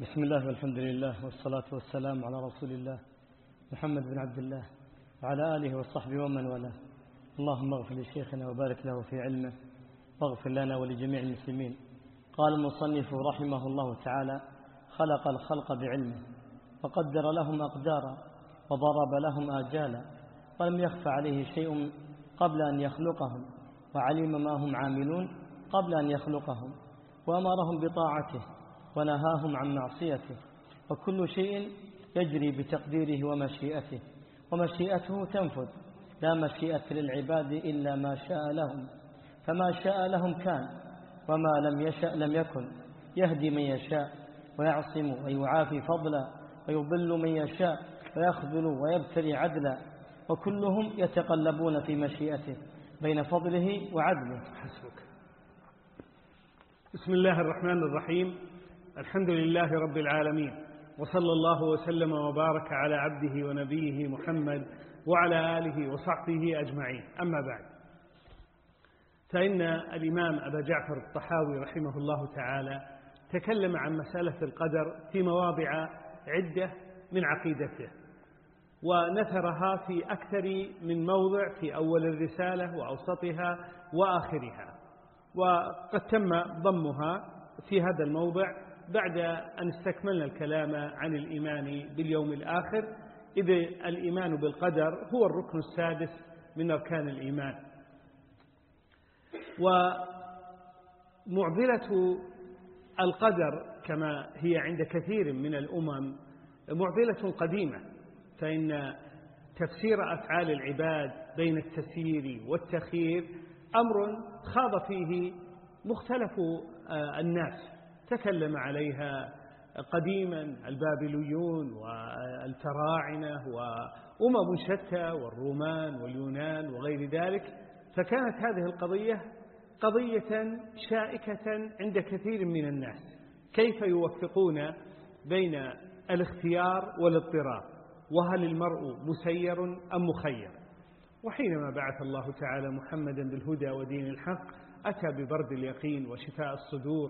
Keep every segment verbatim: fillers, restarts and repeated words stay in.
بسم الله والحمد لله والصلاة والسلام على رسول الله محمد بن عبد الله وعلى آله وصحبه ومن والاه. اللهم اغفر لشيخنا وبارك له في علمه واغفر لنا ولجميع المسلمين. قال المصنف رحمه الله تعالى: خلق الخلق بعلمه وقدر لهم أقدارا وضرب لهم آجالا ولم يخف عليه شيء قبل أن يخلقهم، وعلم ما هم عاملون قبل أن يخلقهم، وأمرهم بطاعته ونهاهم عن معصيته، وكل شيء يجري بتقديره ومشيئته، ومشيئته تنفذ، لا مشيئة للعباد إلا ما شاء لهم، فما شاء لهم كان، وما لم يشأ لم يكن. يهدي من يشاء ويعصم ويعافي فضلا، ويضل من يشاء ويخذل ويبتلي عدلا، وكلهم يتقلبون في مشيئته بين فضله وعدله. حسبك. بسم الله الرحمن الرحيم. الحمد لله رب العالمين، وصلى الله وسلم وبارك على عبده ونبيه محمد وعلى آله وصحبه أجمعين. أما بعد، فإن الإمام أبا جعفر الطحاوي رحمه الله تعالى تكلم عن مسألة القدر في مواضع عدة من عقيدته، ونثرها في أكثر من موضع في أول الرسالة وأوسطها وآخرها، وقد تم ضمها في هذا الموضع بعد أن استكملنا الكلام عن الإيمان باليوم الآخر، إذ الإيمان بالقدر هو الركن السادس من أركان الإيمان. ومعضلة القدر كما هي عند كثير من الأمم معضلة قديمة، فإن تفسير أفعال العباد بين التسيير والتخيير أمر خاض فيه مختلف الناس، تكلم عليها قديما البابليون والفراعنة وأمم شتى والرومان واليونان وغير ذلك، فكانت هذه القضية قضية شائكة عند كثير من الناس، كيف يوفقون بين الاختيار والاضطرار، وهل المرء مسير أم مخير؟ وحينما بعث الله تعالى محمدا بالهدى ودين الحق أتى ببرد اليقين وشفاء الصدور،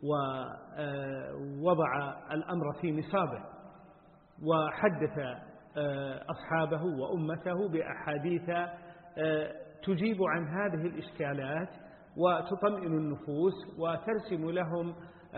ووضع الأمر في نصابه، وحدث أصحابه وأمته بأحاديث تجيب عن هذه الإشكالات وتطمئن النفوس وترسم لهم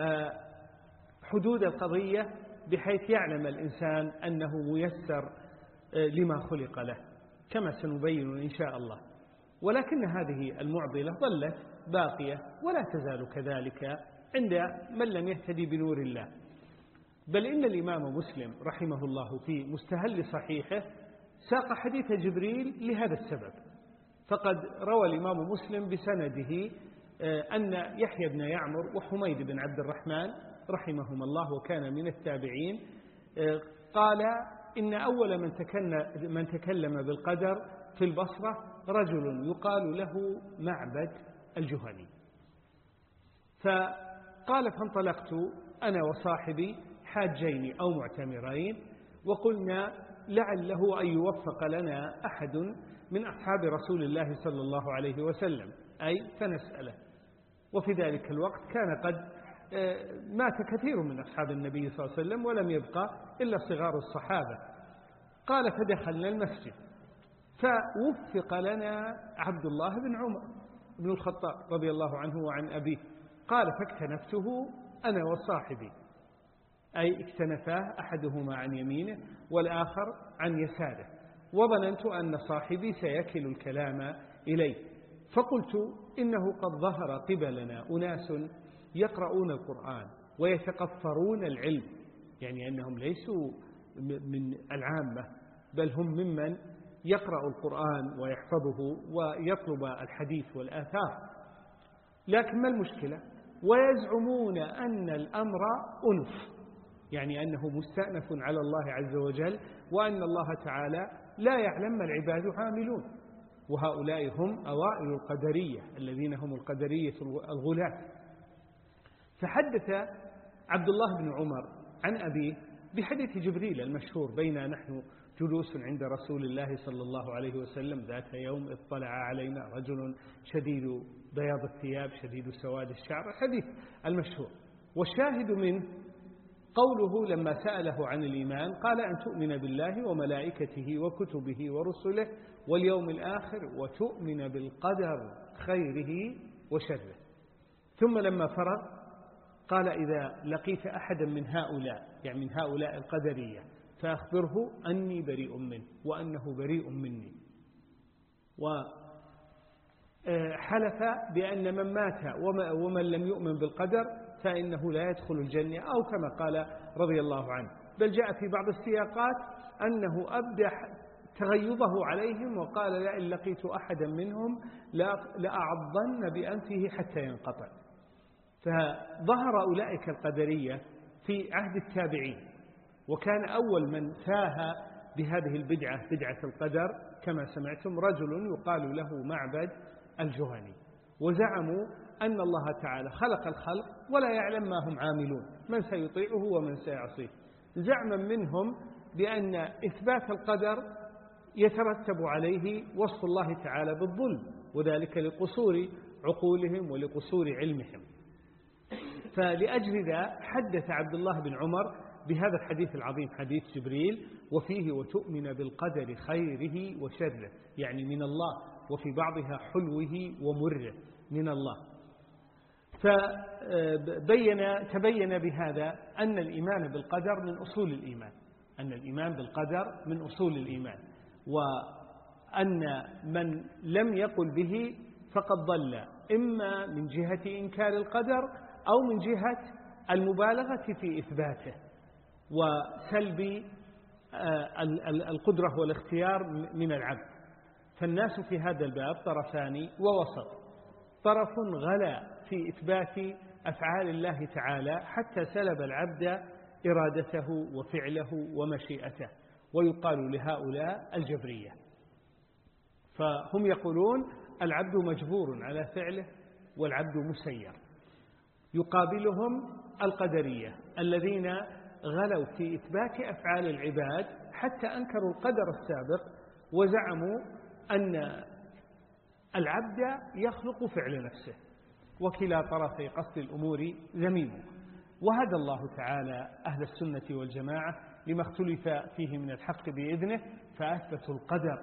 حدود القضية، بحيث يعلم الإنسان أنه ميسر لما خلق له، كما سنبين إن شاء الله. ولكن هذه المعضلة ظلت باقية ولا تزال كذلك عند من لم يهتدي بنور الله. بل إن الإمام مسلم رحمه الله في مستهل صحيحه ساق حديث جبريل لهذا السبب، فقد روى الإمام مسلم بسنده أن يحيى بن يعمر وحميد بن عبد الرحمن رحمهما الله وكان من التابعين قال إن أول من تكلم بالقدر في البصرة رجل يقال له معبد الجهني، فقال: فانطلقت أنا وصاحبي حاجين أو معتمرين، وقلنا لعله أن يوفق لنا أحد من أصحاب رسول الله صلى الله عليه وسلم، أي فنسأله. وفي ذلك الوقت كان قد مات كثير من أصحاب النبي صلى الله عليه وسلم ولم يبقى إلا صغار الصحابة. قال: فدخلنا المسجد فوفق لنا عبد الله بن عمر بن الخطاب رضي الله عنه وعن أبيه. قال: فاكتنفته أنا وصاحبي، أي اكتنفاه أحدهما عن يمينه والآخر عن يساره، وظننت أن صاحبي سيكل الكلام إليه، فقلت: إنه قد ظهر قبلنا أناس يقرؤون القرآن ويتقفرون العلم، يعني أنهم ليسوا من العامة، بل هم ممن يقرأ القرآن ويحفظه ويطلب الحديث والآثار. لكن ما المشكلة؟ ويزعمون أن الأمر أنف، يعني أنه مستأنف على الله عز وجل، وأن الله تعالى لا يعلم ما العباد عاملون، وهؤلاء هم أوائل القدرية الذين هم القدرية الغلاة. فحدث عبد الله بن عمر عن أبيه بحديث جبريل المشهور: بينا نحن جلوس عند رسول الله صلى الله عليه وسلم ذات يوم اطلع علينا رجل شديد بياض الثياب شديد سواد الشعر، الحديث المشهور. والشاهد منه قوله لما سأله عن الإيمان قال أن تؤمن بالله وملائكته وكتبه ورسله واليوم الآخر وتؤمن بالقدر خيره وشره. ثم لما فرغ قال إذا لقيت أحدا من هؤلاء يعني من هؤلاء القدرية فأخبره أني بريء منه وأنه بريء مني. وحلف بأن من مات ومن لم يؤمن بالقدر فإنه لا يدخل الجنة أو كما قال رضي الله عنه. بل جاء في بعض السياقات أنه أبدى تغيظه عليهم وقال لئن لقيت أحدا منهم لأعضن بأنفه حتى ينقطع. فظهر أولئك القدرية في عهد التابعين، وكان أول من ساها بهذه البدعة بدعة القدر كما سمعتم رجل يقال له معبد الجهني، وزعموا أن الله تعالى خلق الخلق ولا يعلم ما هم عاملون، من سيطيعه ومن سيعصيه، زعما منهم بأن إثبات القدر يترتب عليه وصف الله تعالى بالظلم، وذلك لقصور عقولهم ولقصور علمهم. فلأجل ذا حدث عبد الله بن عمر بهذا الحديث العظيم حديث جبريل وفيه وتؤمن بالقدر خيره وشره، يعني من الله، وفي بعضها حلوه ومره من الله. فبين تبين بهذا أن الإيمان بالقدر من أصول الإيمان، أن الإيمان بالقدر من أصول الإيمان، وأن من لم يقل به فقد ضل إما من جهة إنكار القدر أو من جهة المبالغة في إثباته وسلب القدرة والاختيار من العبد. فالناس في هذا الباب طرفان ووسط، طرف غلا في إثبات أفعال الله تعالى حتى سلب العبد إرادته وفعله ومشيئته، ويقال لهؤلاء الجبرية. فهم يقولون العبد مجبور على فعله والعبد مسير. يقابلهم القدرية الذين غلوا في إثبات أفعال العباد حتى أنكروا القدر السابق، وزعموا أن العبد يخلق فعل نفسه، وكلا طرفي قصد الأمور ذميم. وهدى الله تعالى أهل السنة والجماعة لما اختلف فيه من الحق بإذنه، فأثبتوا القدر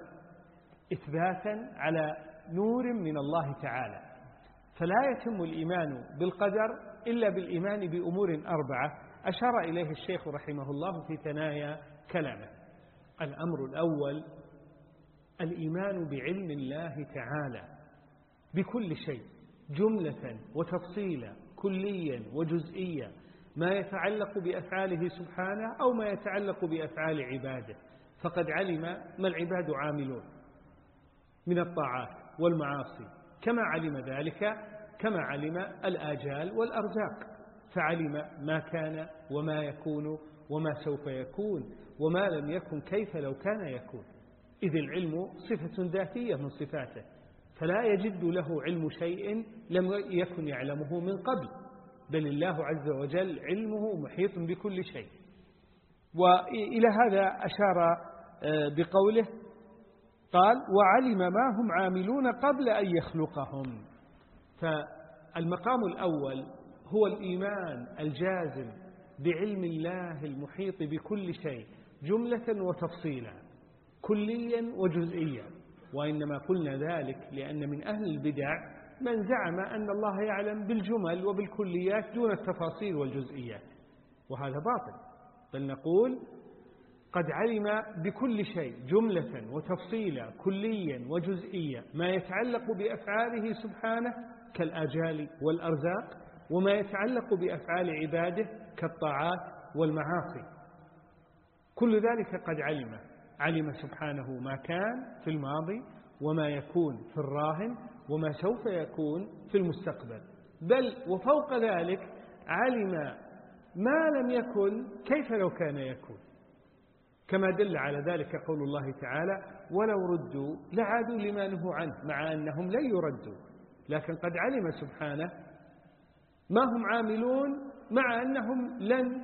إثباتا على نور من الله تعالى. فلا يتم الإيمان بالقدر إلا بالإيمان بأمور أربعة أشار إليه الشيخ رحمه الله في ثنايا كلامه. الأمر الأول الإيمان بعلم الله تعالى بكل شيء جملة وتفصيلا كليا وجزئيا، ما يتعلق بأفعاله سبحانه أو ما يتعلق بأفعال عباده، فقد علم ما العباد عاملون من الطاعات والمعاصي، كما علم ذلك كما علم الآجال والأرزاق، فعلم ما كان وما يكون وما سوف يكون وما لم يكن كيف لو كان يكون، إذ العلم صفة ذاتية من صفاته، فلا يجد له علم شيء لم يكن يعلمه من قبل، بل الله عز وجل علمه محيط بكل شيء. وإلى هذا أشار بقوله قال وعلم ما هم عاملون قبل أن يخلقهم. فالمقام الأول هو الإيمان الجازم بعلم الله المحيط بكل شيء جملة وتفصيلا كليا وجزئيا. وإنما قلنا ذلك لأن من أهل البدع من زعم أن الله يعلم بالجمل وبالكليات دون التفاصيل والجزئيات، وهذا باطل، بل نقول قد علم بكل شيء جملة وتفصيلا كليا وجزئيا ما يتعلق بأفعاله سبحانه كالآجال والأرزاق، وما يتعلق بأفعال عباده كالطاعات والمعاصي، كل ذلك قد علم علم سبحانه ما كان في الماضي وما يكون في الراهن وما سوف يكون في المستقبل، بل وفوق ذلك علم ما لم يكن كيف لو كان يكون، كما دل على ذلك قول الله تعالى ولو ردوا لعادوا لما نهوا عنه، مع أنهم لن يردوا، لكن قد علم سبحانه ما هم عاملون مع أنهم لن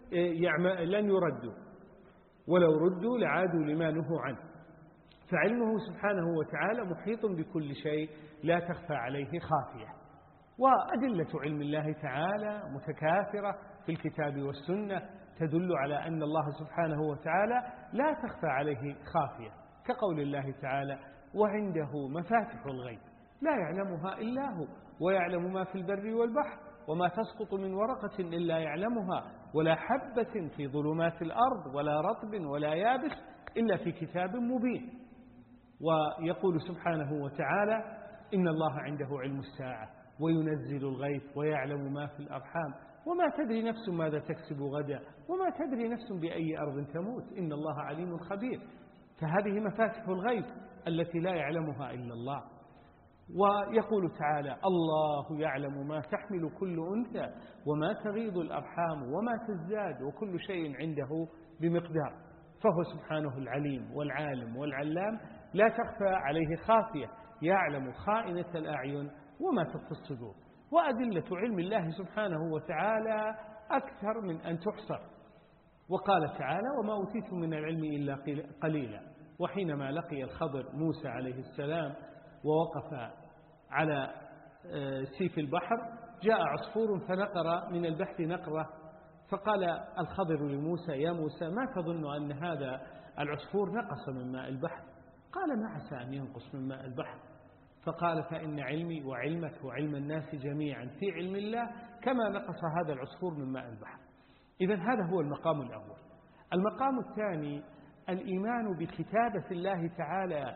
لن يردوا، ولو ردوا لعادوا لما نهوا عنه. فعلمه سبحانه وتعالى محيط بكل شيء لا تخفى عليه خافية. وأدلة علم الله تعالى متكاثرة في الكتاب والسنة تدل على أن الله سبحانه وتعالى لا تخفى عليه خافية، كقول الله تعالى: وعنده مفاتح الغيب لا يعلمها إلا هو ويعلم ما في البر والبحر وما تسقط من ورقة إلا يعلمها ولا حبة في ظلمات الأرض ولا رطب ولا يابس إلا في كتاب مبين. ويقول سبحانه وتعالى: إن الله عنده علم الساعة وينزل الغيث ويعلم ما في الأرحام وما تدري نفس ماذا تكسب غدا وما تدري نفس بأي أرض تموت إن الله عليم خبير. فهذه مفاتح الغيب التي لا يعلمها إلا الله. ويقول تعالى: الله يعلم ما تحمل كل أنثى وما تغيض الأرحام وما تزداد وكل شيء عنده بمقدار. فهو سبحانه العليم والعالم والعلام لا تخفى عليه خافية، يعلم خائنة الأعين وما تخفي الصدور. وأدلة علم الله سبحانه وتعالى أكثر من أن تحصر. وقال تعالى: وما أوتيتم من العلم إلا قليلا. وحينما لقي الخضر موسى عليه السلام ووقف على سيف البحر جاء عصفور فنقر من البحر نقرة، فقال الخضر لموسى: يا موسى ما تظن أن هذا العصفور نقص من ماء البحر؟ قال: ما عسى أن ينقص من ماء البحر. فقال: فإن علمي وعلمك وعلم الناس جميعا في علم الله كما نقص هذا العصفور من ماء البحر. إذن هذا هو المقام الأول. المقام الثاني الإيمان بكتابة الله تعالى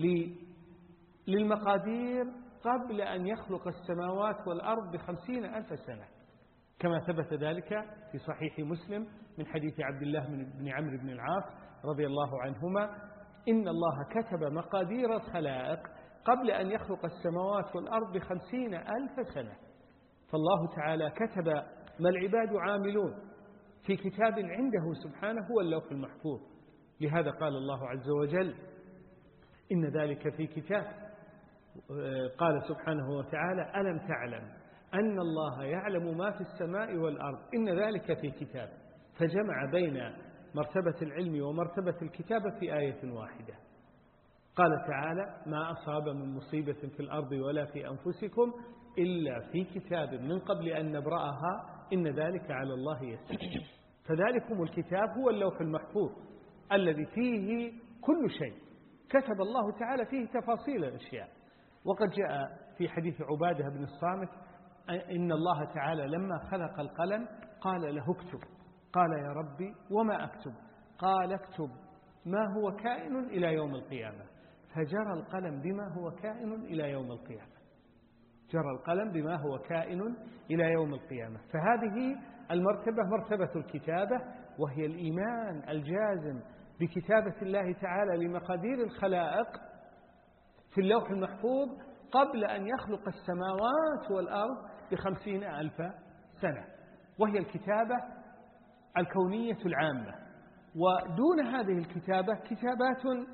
للمقادير قبل أن يخلق السماوات والأرض بخمسين ألف سنة، كما ثبت ذلك في صحيح مسلم من حديث عبد الله بن عمرو بن العاص رضي الله عنهما: إن الله كتب مقادير الخلائق قبل أن يخلق السماوات والأرض بخمسين ألف سنة. فالله تعالى كتب ما العباد عاملون في كتاب عنده سبحانه هو اللوح المحفوظ. لهذا قال الله عز وجل: إن ذلك في كتاب. قال سبحانه وتعالى: ألم تعلم أن الله يعلم ما في السماء والأرض إن ذلك في كتاب. فجمع بين مرتبة العلم ومرتبة الكتابة في آية واحدة. قال تعالى: ما أصاب من مصيبة في الأرض ولا في أنفسكم إلا في كتاب من قبل أن نبرأها إن ذلك على الله يسير. فذلكم الكتاب هو اللوح المحفوظ الذي فيه كل شيء كتب الله تعالى فيه تفاصيل الأشياء. وقد جاء في حديث عبادة بن الصامت إن الله تعالى لما خلق القلم قال له: اكتب. قال: يا ربي وما أكتب؟ قال: اكتب ما هو كائن إلى يوم القيامة. فجرى القلم بما هو كائن إلى يوم القيامة. جرى القلم بما هو كائن إلى يوم القيامة. فهذه المرتبة مرتبة الكتابة، وهي الإيمان الجازم بكتابة الله تعالى لمقادير الخلائق في اللوح المحفوظ قبل أن يخلق السماوات والأرض بخمسين ألف سنة، وهي الكتابة الكونية العامة. ودون هذه الكتابة كتابات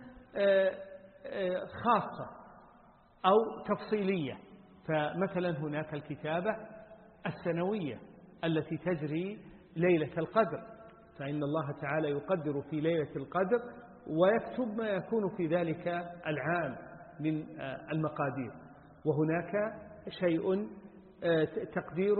خاصة أو تفصيلية. فمثلا هناك الكتابة السنوية التي تجري ليلة القدر، فإن الله تعالى يقدر في ليلة القدر ويكتب ما يكون في ذلك العام من المقادير. وهناك شيء تقدير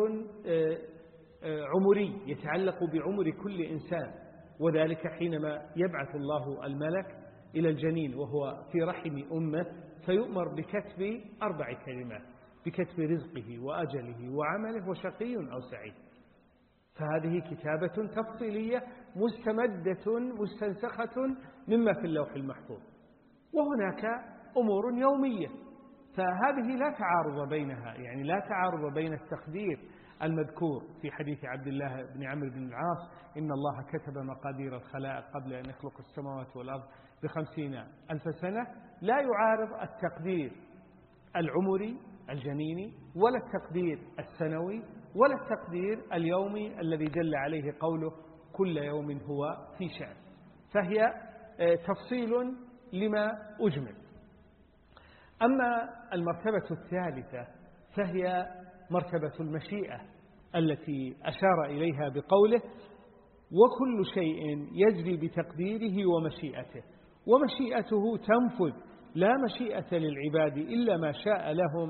عمري يتعلق بعمر كل إنسان، وذلك حينما يبعث الله الملك إلى الجنين وهو في رحم أمه فيؤمر بكتب أربع كلمات: بكتب رزقه وأجله وعمله وشقي أو سعيد. فهذه كتابة تفصيلية مستمدة مستنسخة مما في اللوح المحفوظ. وهناك أمور يومية، فهذه لا تعارض بينها، يعني لا تعارض بين التقدير المذكور في حديث عبد الله بن عمرو بن العاص إن الله كتب مقادير الخلائق قبل أن يخلق السماوات والأرض بخمسين ألف سنة، لا يعارض التقدير العمري الجنيني ولا التقدير السنوي ولا التقدير اليومي الذي جل عليه قوله: كل يوم هو في شأن. فهي تفصيل لما أجمل. أما المرتبة الثالثة فهي مرتبة المشيئة التي أشار إليها بقوله: وكل شيء يجري بتقديره ومشيئته، ومشيئته تنفذ لا مشيئة للعباد إلا ما شاء لهم،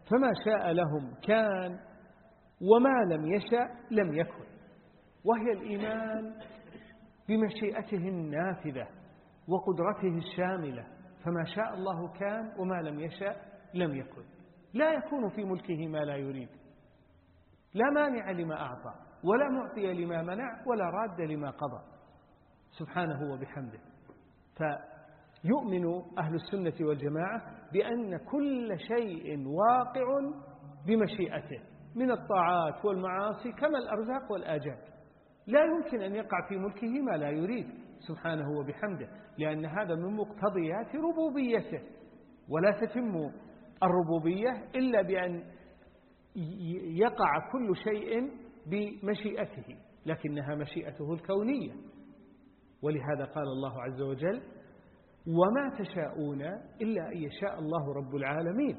فما شاء لهم كان وما لم يشأ لم يكن، وهي الإيمان بمشيئته النافذة وقدرته الشاملة. فما شاء الله كان وما لم يشأ لم يكن. لا يكون في ملكه ما لا يريد، لا مانع لما أعطى ولا معطي لما منع ولا راد لما قضى سبحانه وبحمده. فيؤمن أهل السنة والجماعة بأن كل شيء واقع بمشيئته من الطاعات والمعاصي كما الأرزاق والآجال. لا يمكن أن يقع في ملكه ما لا يريد سبحانه وبحمده، لأن هذا من مقتضيات ربوبيته، ولا تتم الربوبية إلا بأن يقع كل شيء بمشيئته، لكنها مشيئته الكونية. ولهذا قال الله عز وجل: وما تشاءون إلا أن يشاء الله رب العالمين.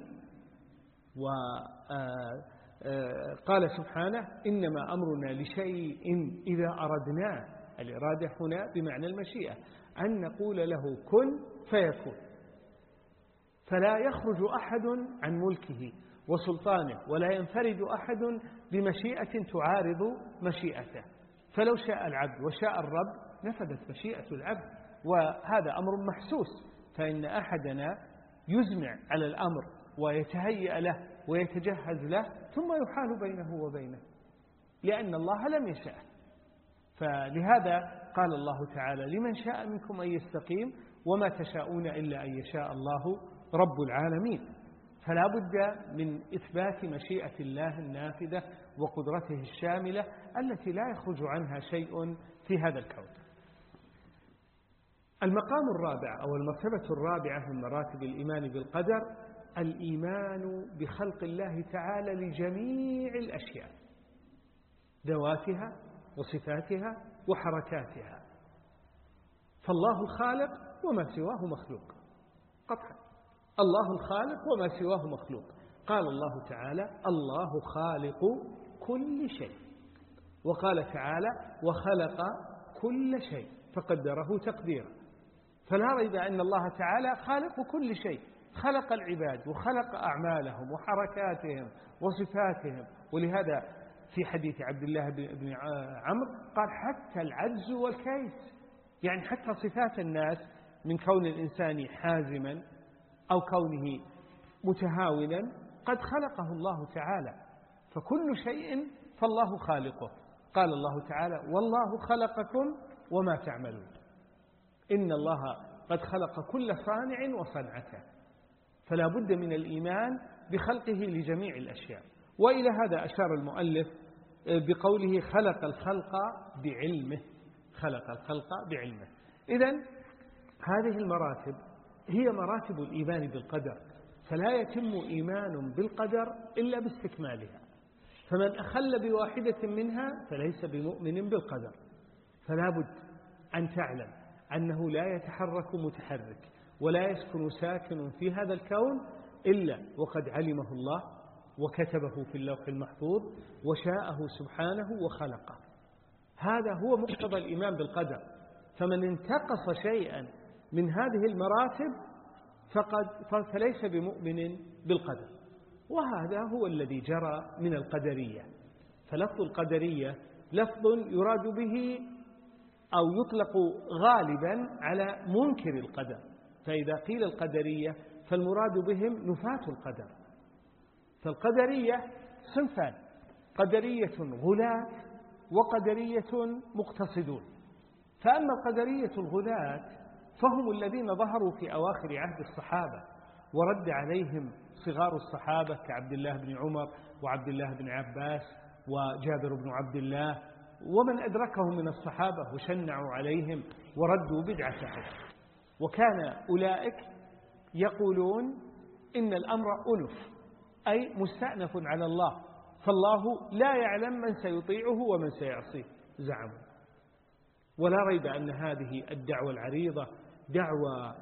وقال سبحانه: إنما أمرنا لشيء إذا أردناه. الإرادة هنا بمعنى المشيئة، أن نقول له كن فيكون. فلا يخرج أحد عن ملكه وسلطانه، ولا ينفرد أحد بمشيئة تعارض مشيئته. فلو شاء العبد وشاء الرب نفذت مشيئة العبد، وهذا أمر محسوس. فإن أحدنا يزمع على الأمر ويتهيأ له ويتجهز له، ثم يحال بينه وبينه، لأن الله لم يشاء. فلهذا قال الله تعالى: لمن شاء منكم أن يستقيم وما تشاءون إلا أن يشاء الله رب العالمين. فلا بد من إثبات مشيئة الله النافذة وقدرته الشاملة التي لا يخرج عنها شيء في هذا الكون. المقام الرابع أو المرتبة الرابعة من مراتب الإيمان بالقدر الإيمان بخلق الله تعالى لجميع الأشياء، ذواتها وصفاتها وحركاتها. فالله الخالق وما سواه مخلوق قطعا، الله الخالق وما سواه مخلوق. قال الله تعالى: الله خالق كل شيء. وقال تعالى: وخلق كل شيء فقدره تقديرا. فلا ريب أن الله تعالى خالق كل شيء، خلق العباد وخلق أعمالهم وحركاتهم وصفاتهم. ولهذا في حديث عبد الله بن عمرو قال: حتى العجز والكيس، يعني حتى صفات الناس من كون الإنسان حازما أو كونه متهاونا قد خلقه الله تعالى. فكل شيء فالله خالقه. قال الله تعالى: والله خلقكم وما تعملون. إن الله قد خلق كل صانع وصنعته. فلا بد من الإيمان بخلقه لجميع الأشياء. وإلى هذا أشار المؤلف بقوله: خلق الخلق بعلمه. خلق الخلق بعلمه. إذن هذه المراتب هي مراتب الإيمان بالقدر، فلا يتم إيمان بالقدر إلا باستكمالها. فمن أخل بواحدة منها فليس بمؤمن بالقدر. فلا بد أن تعلم أنه لا يتحرك متحرك ولا يسكن ساكن في هذا الكون إلا وقد علمه الله وكتبه في اللوح المحفوظ وشاءه سبحانه وخلقه. هذا هو مقتضى الإيمان بالقدر. فمن انتقص شيئا من هذه المراتب فقد فليس بمؤمن بالقدر. وهذا هو الذي جرى من القدرية. فلفظ القدرية لفظ يراد به أو يطلق غالبا على منكر القدر. فإذا قيل القدرية فالمراد بهم نفاة القدر. فالقدرية صنفان: قدرية غلاة وقدرية مقتصدون. فأما القدرية الغلاة فهم الذين ظهروا في أواخر عهد الصحابة ورد عليهم صغار الصحابة كعبد الله بن عمر وعبد الله بن عباس وجابر بن عبد الله ومن أدركهم من الصحابة وشنعوا عليهم وردوا بدعتهم. وكان أولئك يقولون إن الأمر أنف، أي مستأنف على الله، فالله لا يعلم من سيطيعه ومن سيعصيه زعموا. ولا ريب أن هذه الدعوة العريضة دعوة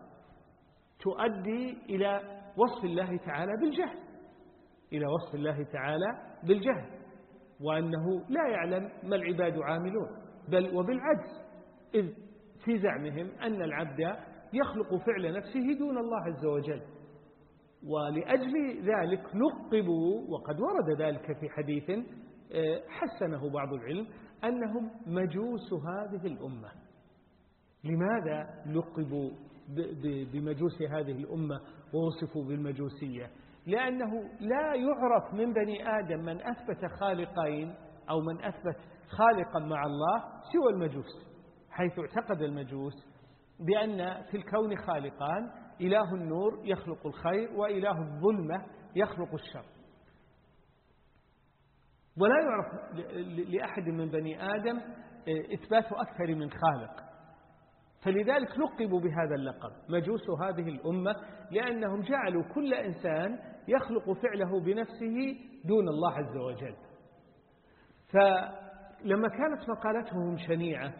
تؤدي إلى وصف الله تعالى بالجهل، إلى وصف الله تعالى بالجهل، وأنه لا يعلم ما العباد عاملون، بل وبالعجز، إذ في زعمهم أن العبد يخلق فعل نفسه دون الله عز وجل. ولأجل ذلك لقبوا، وقد ورد ذلك في حديث حسنه بعض العلم، أنهم مجوس هذه الأمة. لماذا لقبوا بمجوس هذه الأمة ووصفوا بالمجوسية؟ لأنه لا يعرف من بني آدم من أثبت خالقين أو من أثبت خالقا مع الله سوى المجوس، حيث اعتقد المجوس بأن في الكون خالقان، إله النور يخلق الخير وإله الظلمة يخلق الشر، ولا يعرف لأحد من بني آدم إثبات أكثر من خالق، فلذلك لقبوا بهذا اللقب مجوس هذه الأمة، لأنهم جعلوا كل إنسان يخلق فعله بنفسه دون الله عز وجل. فلما كانت مقالتهم شنيعة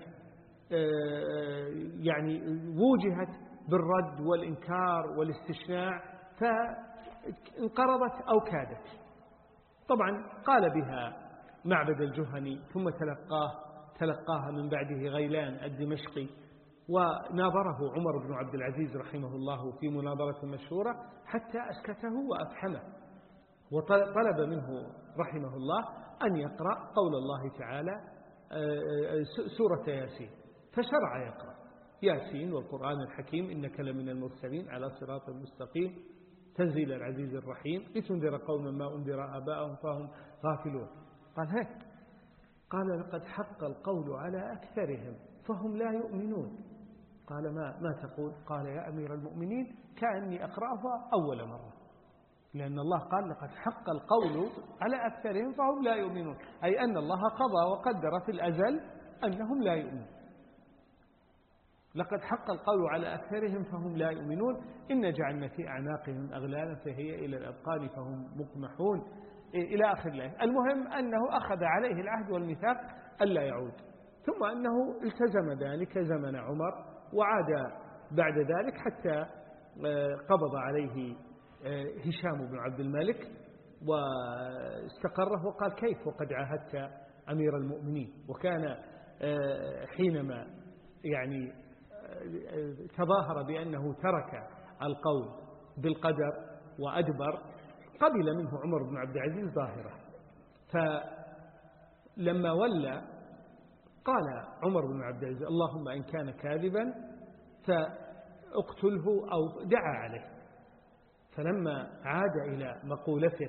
يعني ووجهت بالرد والإنكار والاستشناع، فانقرضت أو كادت. طبعا قال بها معبد الجهني، ثم تلقاه تلقاها من بعده غيلان الدمشقي، وناظره عمر بن عبد العزيز رحمه الله في مناظرة مشهورة حتى أسكته وأفحمه، وطلب منه رحمه الله أن يقرأ قول الله تعالى سورة ياسين، فشرع يقرأ ياسين والقرآن الحكيم إنك لمن المرسلين على صراط مستقيم تنزيل العزيز الرحيم لتنذر قوما ما أنذر آباءهم فهم غافلون. قال هيك، قال لقد حق القول على أكثرهم فهم لا يؤمنون. قال ما ما تقول؟ قال يا أمير المؤمنين كأني أقرأها أول مرة، لأن الله قال لقد حق القول على أكثرهم فهم لا يؤمنون، أي أن الله قضى وقدر في الأزل أنهم لا يؤمنون. لقد حق القول على أكثرهم فهم لا يؤمنون إن جعلنا في أعناقهم أغلالا فهي إلى الأذقان فهم مقمحون إلى آخر الآية. المهم أنه أخذ عليه العهد والميثاق ألا يعود، ثم أنه التزم ذلك زمن عمر، وعاد بعد ذلك حتى قبض عليه هشام بن عبد الملك واستقره، وقال كيف وقد عاهدت أمير المؤمنين؟ وكان حينما يعني تظاهر بأنه ترك القول بالقدر وأدبر، قبل منه عمر بن عبد العزيز ظاهرة. فلما ولى قال عمر بن عبد العزيز اللهم إن كان كاذبا فاقتله أو دعا عليه. فلما عاد إلى مقولته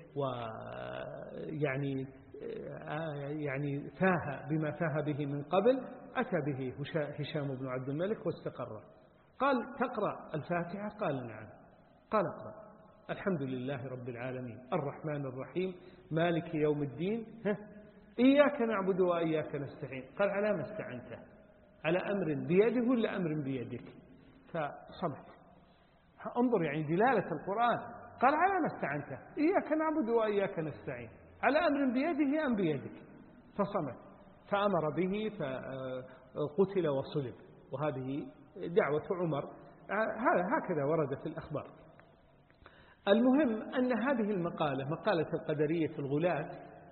ويعني يعني فاه بما فاه به من قبل، أتى به هشام بن عبد الملك واستقر. قال تقرأ الفاتحة؟ قال نعم. قال اقرأ الحمد لله رب العالمين الرحمن الرحيم مالك يوم الدين ها إياك نعبد وإياك نستعين. قال على ما استعنت؟ على أمر بيده ولا أمر بيدك؟ فصمت. انظر يعني دلالة القرآن. قال على ما استعنت؟ إياك نعبد وإياك نستعين، على أمر بيده أم بيدك؟ فصمت، فأمر به فقتل وصلب. وهذه دعوة عمر، هكذا وردت الأخبار. المهم أن هذه المقالة مقالة القدرية الغلاة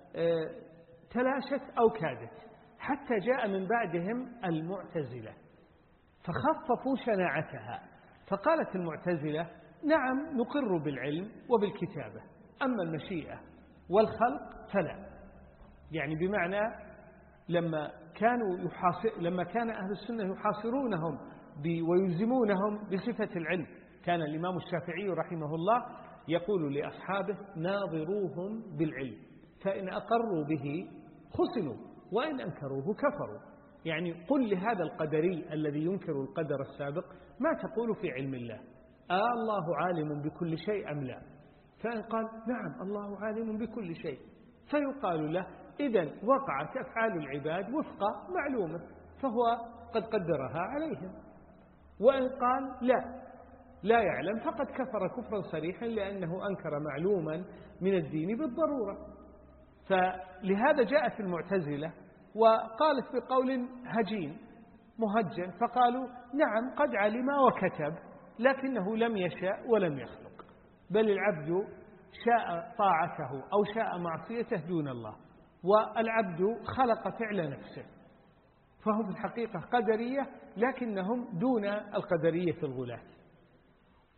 تلاشت أو كادت، حتى جاء من بعدهم المعتزلة فخففوا شناعتها. فقالت المعتزلة نعم نقر بالعلم وبالكتابة، أما المشيئة والخلق فلا. يعني بمعنى لما كانوا يحاصر لما كان أهل السنة يحاصرونهم ويلزمونهم بصفة العلم، كان الإمام الشافعي رحمه الله يقول لأصحابه ناظروهم بالعلم، فإن أقروا به خصموا وإن أنكروه كفروا. يعني قل لهذا القدري الذي ينكر القدر السابق ما تقول في علم الله؟ آه الله عالم بكل شيء أم لا؟ فإن قال نعم الله عالم بكل شيء، فيقال له إذن وقعت أفعال العباد وفق معلومة فهو قد قدرها عليهم. وإن قال لا لا يعلم فقد كفر كفرا صريحا لأنه أنكر معلوما من الدين بالضرورة. فلهذا جاءت المعتزلة وقالت بقول هجين مهجن، فقالوا نعم قد علم وكتب لكنه لم يشاء ولم يخلق، بل العبد شاء طاعته أو شاء معصيته دون الله، والعبد خلق فعل نفسه. فهم في الحقيقة قدرية لكنهم دون القدرية الغلاة.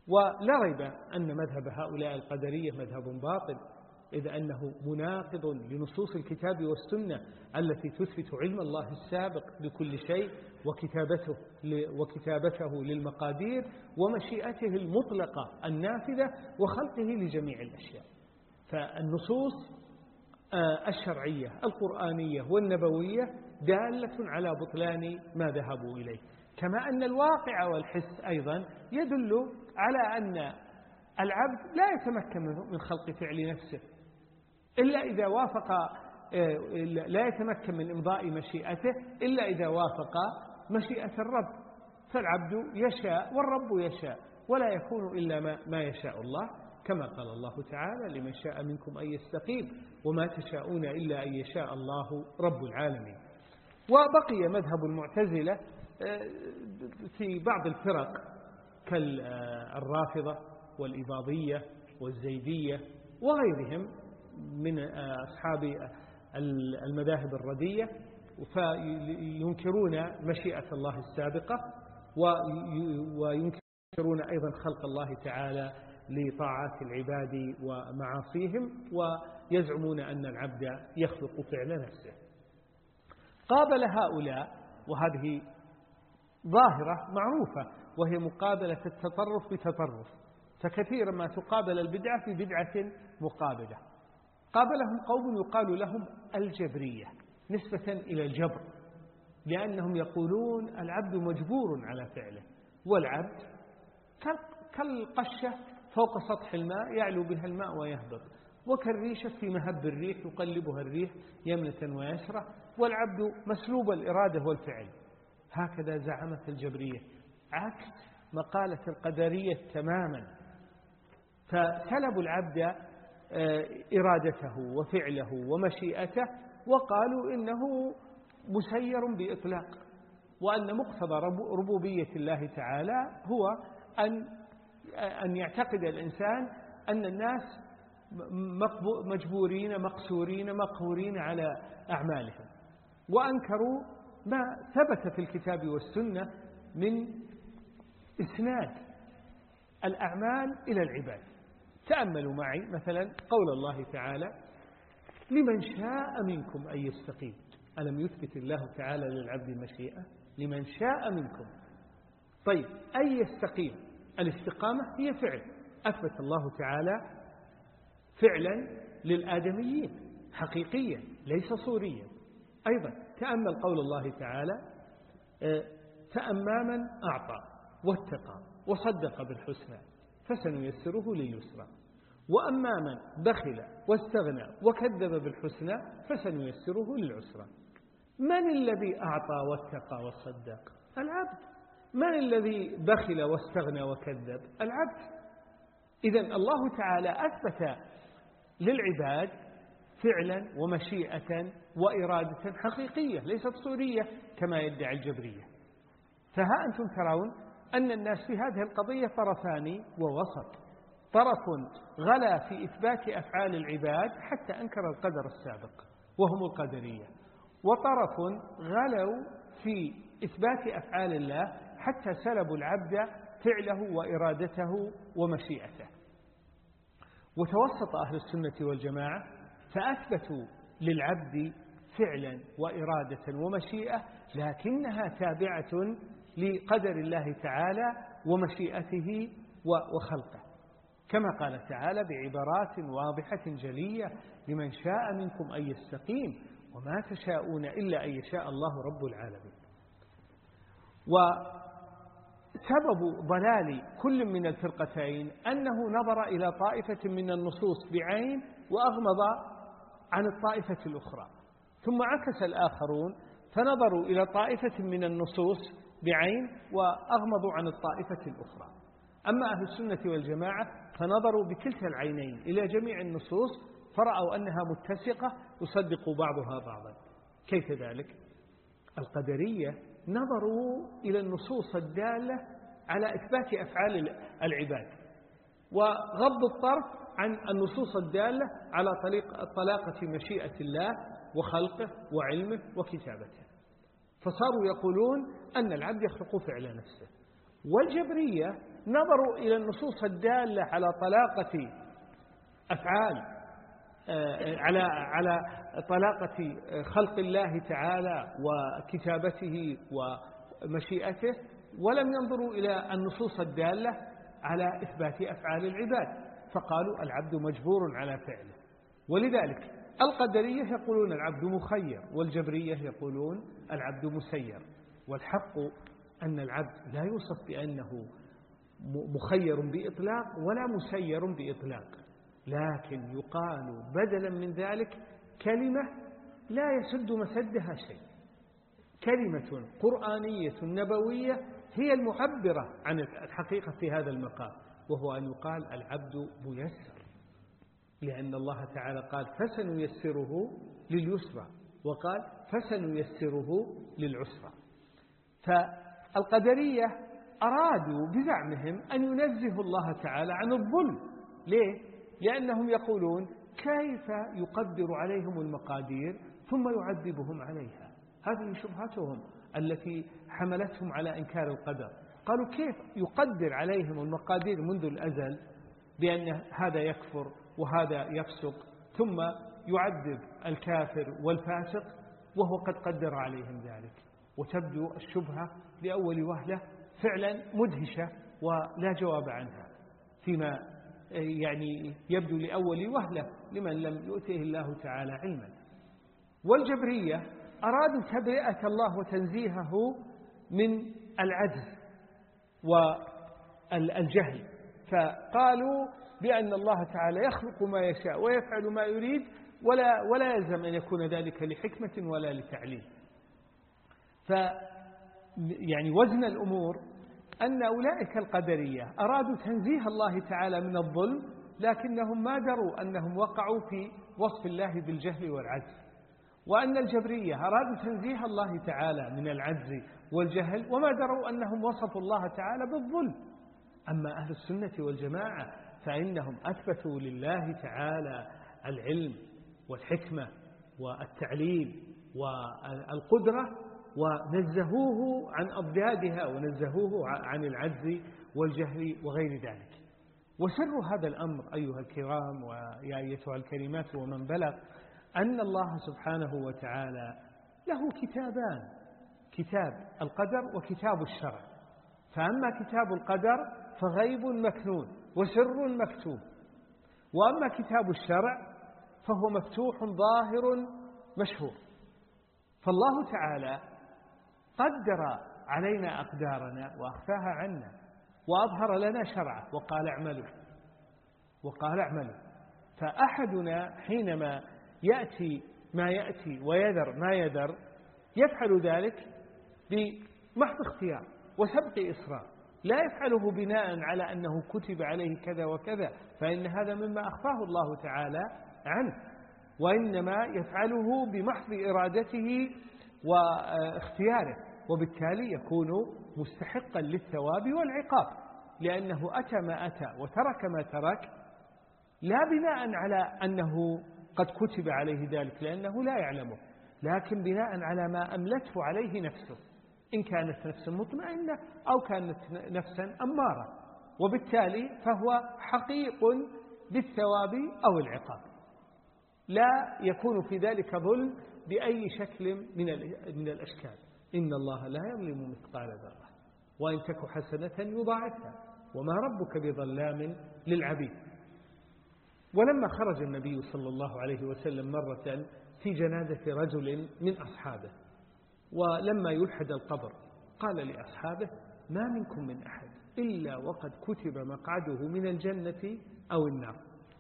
ولا ريب أن مذهب هؤلاء القدرية مذهب باطل، إذ أنه مناقض لنصوص الكتاب والسنة التي تثبت علم الله السابق بكل شيء وكتابته وكتابته للمقادير ومشيئته المطلقة النافذة وخلقه لجميع الأشياء. فالنصوص الشرعية القرآنية والنبوية دالة على بطلان ما ذهبوا إليه، كما أن الواقع والحس أيضا يدل على أن العبد لا يتمكن من خلق فعل نفسه إلا إذا وافق، لا يتمكن من إمضاء مشيئته إلا إذا وافق مشيئة الرب. فالعبد يشاء والرب يشاء، ولا يكون إلا ما, ما يشاء الله، كما قال الله تعالى: لمن شاء منكم أن يستقيم وما تشاءون إلا أن يشاء الله رب العالمين. وبقي مذهب المعتزلة في بعض الفرق كالرافضة والإباضية والزيدية وغيرهم من أصحاب المذاهب الردية، فينكرون مشيئة الله السابقة وينكرون أيضا خلق الله تعالى لطاعات العباد ومعاصيهم، ويزعمون أن العبد يخلق فعل نفسه. قابل هؤلاء، وهذه ظاهرة معروفة، وهي مقابلة التطرف بتطرف، فكثيرا ما تقابل البدعة في بدعة مقابلة. قابلهم قوم يقال لهم الجبرية نسبة إلى الجبر، لأنهم يقولون العبد مجبور على فعله، والعبد كالقشة فوق سطح الماء يعلو بها الماء ويهبط، وكالريشة في مهب الريح يقلبها الريح يمنة ويسرة، والعبد مسلوب الإرادة والفعل. هكذا زعمت الجبرية، عكس مقالة القدرية تماما، فسلبوا العبد إرادته وفعله ومشيئته، وقالوا إنه مسير بإطلاق، وأن مقتضى ربوبية الله تعالى هو أن أن يعتقد الإنسان أن الناس مجبورين مقسورين مقهورين على أعمالهم، وأنكروا ما ثبت في الكتاب والسنة من إسناد الأعمال إلى العباد. تأملوا معي مثلا قول الله تعالى: لمن شاء منكم أن يستقيم. ألم يثبت الله تعالى للعبد المشيئة؟ لمن شاء منكم. طيب، أن يستقيم، الاستقامة هي فعل أثبت الله تعالى فعلا للآدميين حقيقيا ليس صوريا. أيضا تأمل قول الله تعالى: فأما من أعطى واتقى وصدق بالحسنى فسنيسره لليسرى، وأما من بخل واستغنى وكذب بالحسنى فسنيسره للعسرى. من الذي أعطى واتقى وصدق؟ العبد. من الذي بخل واستغنى وكذب؟ العبد. إذن الله تعالى أثبت للعباد فعلا ومشيئة وإرادة حقيقية ليست صورية كما يدعي الجبرية. فها أنتم ترون أن الناس في هذه القضية طرفان ووسط، طرف غلا في إثبات أفعال العباد حتى أنكر القدر السابق وهم القدرية، وطرف غلوا في إثبات أفعال الله حتى سلبوا العبد فعله وإرادته ومشيئته. وتوسط أهل السنة والجماعة فأثبتوا للعبد فعلا وإرادة ومشيئة، لكنها تابعة لقدر الله تعالى ومشيئته وخلقه، كما قال تعالى بعبارات واضحة جلية: لمن شاء منكم أن يستقيم وما تشاءون إلا أن يشاء الله رب العالمين. وسبب ضلال كل من الفرقتين أنه نظر إلى طائفة من النصوص بعين وأغمض عن الطائفة الأخرى، ثم عكس الآخرون فنظروا إلى طائفة من النصوص بعين وأغمضوا عن الطائفة الأخرى. أما أهل السنة والجماعة فنظروا بكلتا العينين إلى جميع النصوص فرأوا أنها متسقة يصدق بعضها بعضا. كيف ذلك؟ القدرية نظروا إلى النصوص الدالة على إثبات أفعال العباد، وغض الطرف عن النصوص الدالة على طلاقة مشيئة الله وخلقه وعلمه وكتابته، فصاروا يقولون أن العبد يخلق فعل نفسه. والجبرية نظروا إلى النصوص الدالة على طلاقة أفعال على على طلاقة خلق الله تعالى وكتابته ومشيئته، ولم ينظروا إلى النصوص الدالة على إثبات أفعال العباد، فقالوا العبد مجبور على فعله. ولذلك القدرية يقولون العبد مخير، والجبرية يقولون العبد مسير. والحق أن العبد لا يوصف بأنه مخير بإطلاق ولا مسير بإطلاق، لكن يقال بدلا من ذلك كلمة لا يسد مسدها شيء، كلمة قرآنية نبوية هي المعبرة عن الحقيقة في هذا المقام، وهو أن يقال العبد ميسر، لأن الله تعالى قال فسنيسره لليسرى، وقال فسنيسره للعسرى. فالقدرية أرادوا بزعمهم أن ينزهوا الله تعالى عن الظلم. ليه؟ لأنهم يقولون كيف يقدر عليهم المقادير ثم يعذبهم عليها؟ هذه شبهتهم التي حملتهم على إنكار القدر. قالوا كيف يقدر عليهم المقادير منذ الأزل بأن هذا يكفر وهذا يفسق، ثم يعذب الكافر والفاسق وهو قد قدر عليهم ذلك؟ وتبدو الشبهة لأول وهلة فعلا مدهشة ولا جواب عنها، فيما يعني يبدو لأول وهلة لمن لم يؤته الله تعالى علما. والجبرية أرادوا تبرئة الله وتنزيهه من العجز والجهل، فقالوا بأن الله تعالى يخلق ما يشاء ويفعل ما يريد، ولا ولا يلزم أن يكون ذلك لحكمة ولا لتعليل. ف يعني وزن الأمور أن أولئك القدرية أرادوا تنزيه الله تعالى من الظلم، لكنهم ما دروا أنهم وقعوا في وصف الله بالجهل والعجز، وأن الجبرية أرادوا تنزيه الله تعالى من العجز والجهل وما دروا أنهم وصفوا الله تعالى بالظلم. أما أهل السنة والجماعة فإنهم أثبتوا لله تعالى العلم والحكمة والتعليل والقدرة، ونزهوه عن أضدادها ونزهوه عن العجز والجهل وغير ذلك. وسر هذا الأمر أيها الكرام ويا أيتها الكريمات ومن بلغ أن الله سبحانه وتعالى له كتابان، كتاب القدر وكتاب الشرع. فأما كتاب القدر فغيب مكنون وسر مكتوب، وأما كتاب الشرع فهو مفتوح ظاهر مشهور. فالله تعالى قدر علينا أقدارنا وأخفاها عنا، وأظهر لنا شرعه وقال اعملوا وقال اعملوا. فأحدنا حينما يأتي ما يأتي ويذر ما يذر يفعل ذلك بمحض اختيار وسبق إصرار، لا يفعله بناء على أنه كتب عليه كذا وكذا، فإن هذا مما أخفاه الله تعالى عنه، وإنما يفعله بمحض إرادته واختياره، وبالتالي يكون مستحقا للثواب والعقاب، لأنه أتى ما أتى وترك ما ترك لا بناء على أنه قد كتب عليه ذلك لأنه لا يعلمه، لكن بناء على ما أملته عليه نفسه، إن كانت نفسا مطمئنة أو كانت نفسا أمارة، وبالتالي فهو حقيق بالثواب أو العقاب، لا يكون في ذلك ظلم بأي شكل من من الأشكال. إن الله لا يظلم مثقال ذرة وإن تك حسنة يضاعفها وما ربك بظلام للعبيد. ولما خرج النبي صلى الله عليه وسلم مرة في جنازة رجل من أصحابه، ولما يلحد القبر قال لأصحابه ما منكم من أحد إلا وقد كتب مقعده من الجنة أو النار،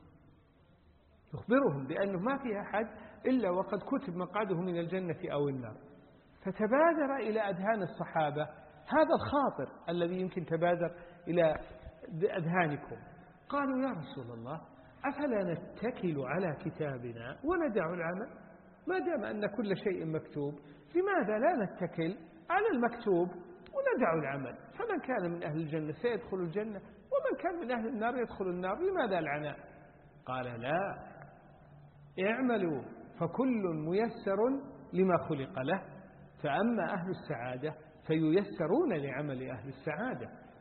يخبرهم بأنه ما في أحد إلا وقد كتب مقعده من الجنة أو النار. فتبادر إلى أذهان الصحابة هذا الخاطر الذي يمكن تبادر إلى أذهانكم، قالوا يا رسول الله أفلا نتكل على كتابنا وندع العمل؟ ما دام أن كل شيء مكتوب لماذا لا نتكل على المكتوب وندع العمل؟ فمن كان من أهل الجنة سيدخل الجنة ومن كان من أهل النار يدخل النار، لماذا العناء؟ قال لا، اعملوا فكل ميسر لما خلق له، فأما أهل السعادة فييسرون لعمل أهل السعادة،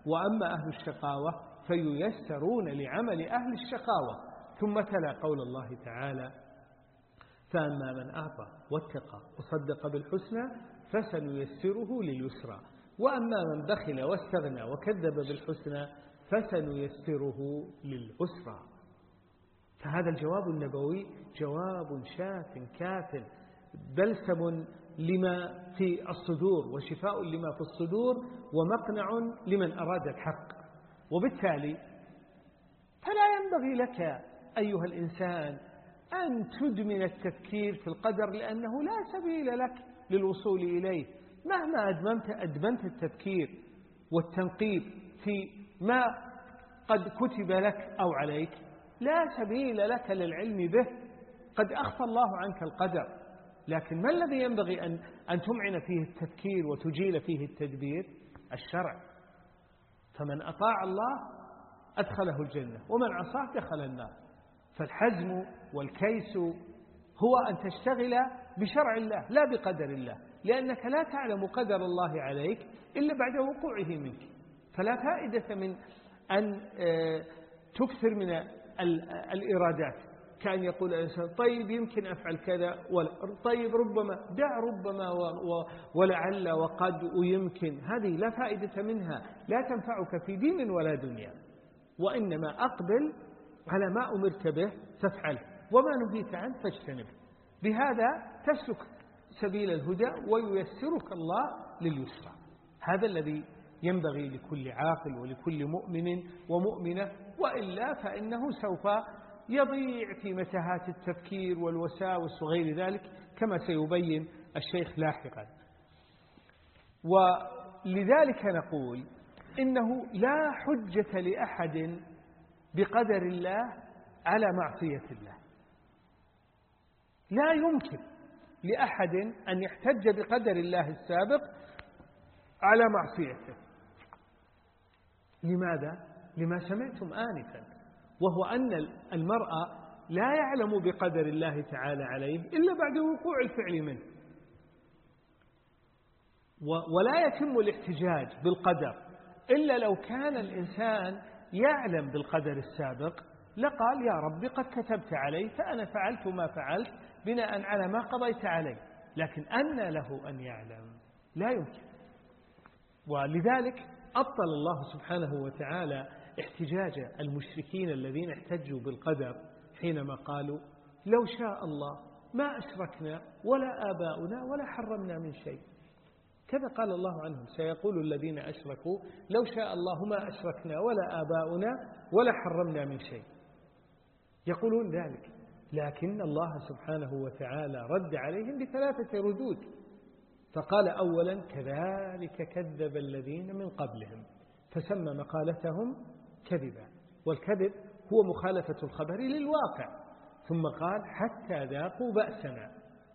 وأما أهل الشقاوة فييسرون لعمل أهل الشقاوة. ثم تلا قول الله تعالى: فأما من أعطى واتقى وصدق بالحسنى فسنيسره لليسرى وأما من بخل واستغنى وكذب بالحسنى فسنيسره للعسرى. فهذا الجواب النبوي جواب شاف كاف، بلسم لما في الصدور وشفاء لما في الصدور ومقنع لمن أراد الحق. وبالتالي فلا ينبغي لك أيها الإنسان أن تدمن التفكير في القدر، لأنه لا سبيل لك للوصول إليه. مهما أدمنت أدمنت التفكير والتنقيب في ما قد كتب لك أو عليك، لا سبيل لك للعلم به. قد أخفى الله عنك القدر، لكن ما الذي ينبغي أن أن تمعن فيه التفكير وتجيل فيه التدبير؟ الشرع. فمن أطاع الله أدخله الجنة ومن عصاه دخل النار. فالحزم والكيس هو أن تشتغل بشرع الله لا بقدر الله، لأنك لا تعلم قدر الله عليك إلا بعد وقوعه منك. فلا فائدة من أن تكثر من الإرادات، كأن يقول الإنسان: طيب يمكن أفعل كذا، ولا طيب ربما، دع ربما ولعل وقد ويمكن. هذه لا فائدة منها، لا تنفعك في دين ولا دنيا. وإنما أقبل على ما أمرت به فافعله وما نهيت عنه فاجتنبه. بهذا تسلك سبيل الهدى وييسرك الله لليسرى. هذا الذي ينبغي لكل عاقل ولكل مؤمن ومؤمنة، وإلا فإنه سوف يضيع في متاهات التفكير والوساوس وغير ذلك، كما سيبين الشيخ لاحقا. ولذلك نقول إنه لا حجة لأحد بقدر الله على معصية الله. لا يمكن لأحد أن يحتج بقدر الله السابق على معصيته. لماذا؟ لما سمعتم آنفا، وهو أن المرأة لا يعلم بقدر الله تعالى عليه إلا بعد وقوع الفعل منه. ولا يتم الاحتجاج بالقدر إلا لو كان الإنسان يعلم بالقدر السابق، لقال: يا رب قد كتبت علي فأنا فعلت ما فعلت بناء على ما قضيت علي. لكن أن له أن يعلم؟ لا يمكن. ولذلك أبطل الله سبحانه وتعالى احتجاج المشركين الذين احتجوا بالقدر حينما قالوا: لو شاء الله ما أشركنا ولا آباؤنا ولا حرمنا من شيء. كذا قال الله عنهم: سيقول الذين أشركوا لو شاء الله ما أشركنا ولا آباؤنا ولا حرمنا من شيء. يقولون ذلك، لكن الله سبحانه وتعالى رد عليهم بثلاثة ردود. فقال: أولا: كذلك كذب الذين من قبلهم، فسمى مقالتهم كذبا، والكذب هو مخالفة الخبر للواقع. ثم قال: حتى ذاقوا بأسنا.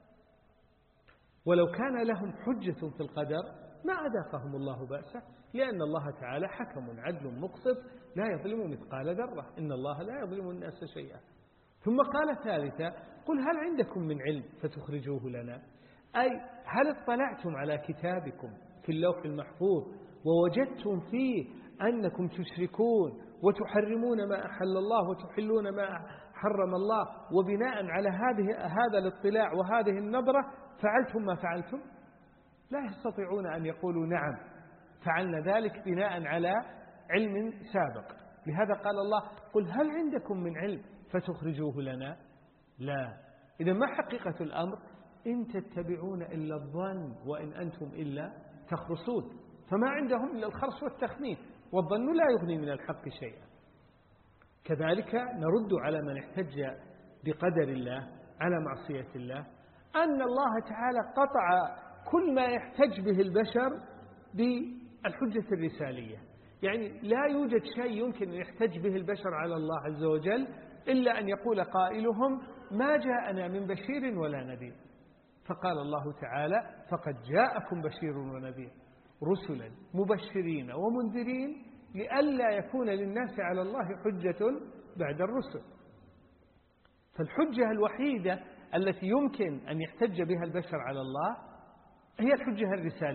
ولو كان لهم حجة في القدر ما أذاقهم الله بأسه، لأن الله تعالى حكم عدل مقسط لا يظلم مثقال ذرة، إن الله لا يظلم الناس شيئا. ثم قال ثالثا: قل هل عندكم من علم فتخرجوه لنا؟ أي هل اطلعتم على كتابكم في اللوح المحفوظ ووجدتم فيه أنكم تشركون وتحرمون ما أحل الله وتحلون ما حرم الله، وبناء على هذه هذا الاطلاع وهذه النظرة فعلتم ما فعلتم؟ لا يستطيعون أن يقولوا نعم فعلنا ذلك بناء على علم سابق. لهذا قال الله: قل هل عندكم من علم فتخرجوه لنا؟ لا. إذا ما حقيقة الأمر؟ إن تتبعون إلا الظن وإن أنتم إلا تخرصون. فما عندهم إلا الخرص والتخمين، والظن لا يغني من الحق شيئا. كذلك نرد على من احتج بقدر الله على معصية الله أن الله تعالى قطع كل ما يحتج به البشر بالحجة الرسالية. يعني لا يوجد شيء يمكن أن يحتج به البشر على الله عز وجل إلا أن يقول قائلهم: ما جاءنا من بشير ولا نذير. فقال الله تعالى: فقد جاءكم بشير ونذير رسلا مبشرين ومنذرين لئلا يكون للناس على الله حجة بعد الرسل. فالحجة الوحيدة التي يمكن أن يحتج بها البشر على الله هي الحجة الرسالية،